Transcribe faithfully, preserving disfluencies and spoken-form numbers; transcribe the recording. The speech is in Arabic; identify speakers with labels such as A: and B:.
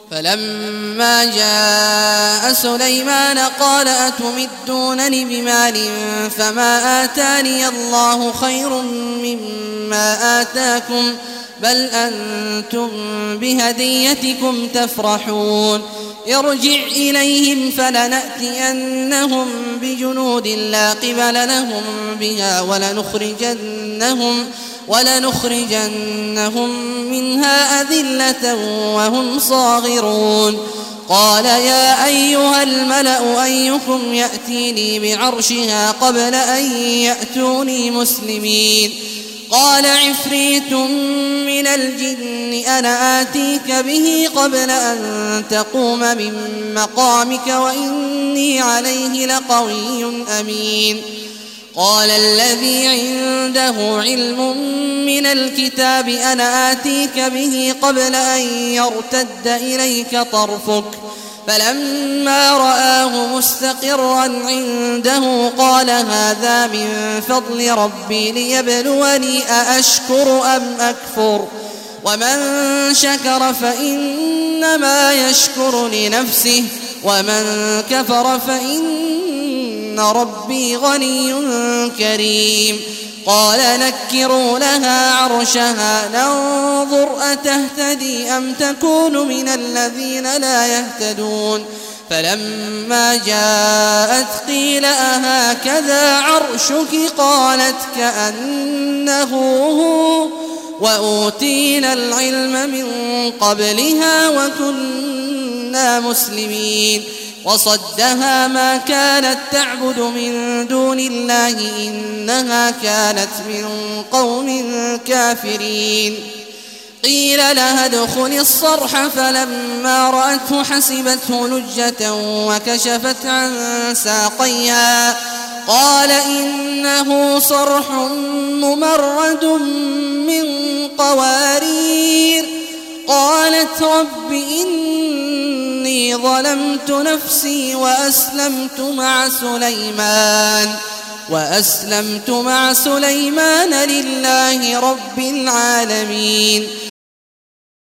A: فلما جاء سليمان قال أتمدونني بمال فما آتاني الله خير مما آتاكم بل أنتم بهديتكم تفرحون ارجع إليهم فلنأتينهم بجنود لا قبل لهم بها ولنخرجنهم ولنخرجنهم منها أذلة وهم صاغرون قال يا أيها الملأ أيكم يأتيني بعرشها قبل أن يأتوني مسلمين قال عفريت من الجن أنا آتيك به قبل أن تقوم من مقامك وإني عليه لقوي أمين قال الذي عنده علم من الكتاب أنا آتيك به قبل أن يرتد إليك طرفك فلما رآه مستقرا عنده قال هذا من فضل ربي ليبلوني أأشكر أم أكفر ومن شكر فإنما يشكر لنفسه ومن كفر فإن ربي غني كريم قال نكروا لها عرشها ننظر أتهتدي أم تكون من الذين لا يهتدون فلما جاءت قيل أهكذا عرشك قالت كأنه هو وأوتينا العلم من قبلها وكنا مسلمين وصدها ما كانت تعبد من دون الله إنها كانت من قوم كافرين قيل لها ادخل الصرح فلما رأته حسبته لجة وكشفت عن ساقيها قال إنه صرح ممرد من قوارير قالت رب إني ظلمت نفسي وأسلمت مع سليمان وأسلمت مع سليمان لله رب العالمين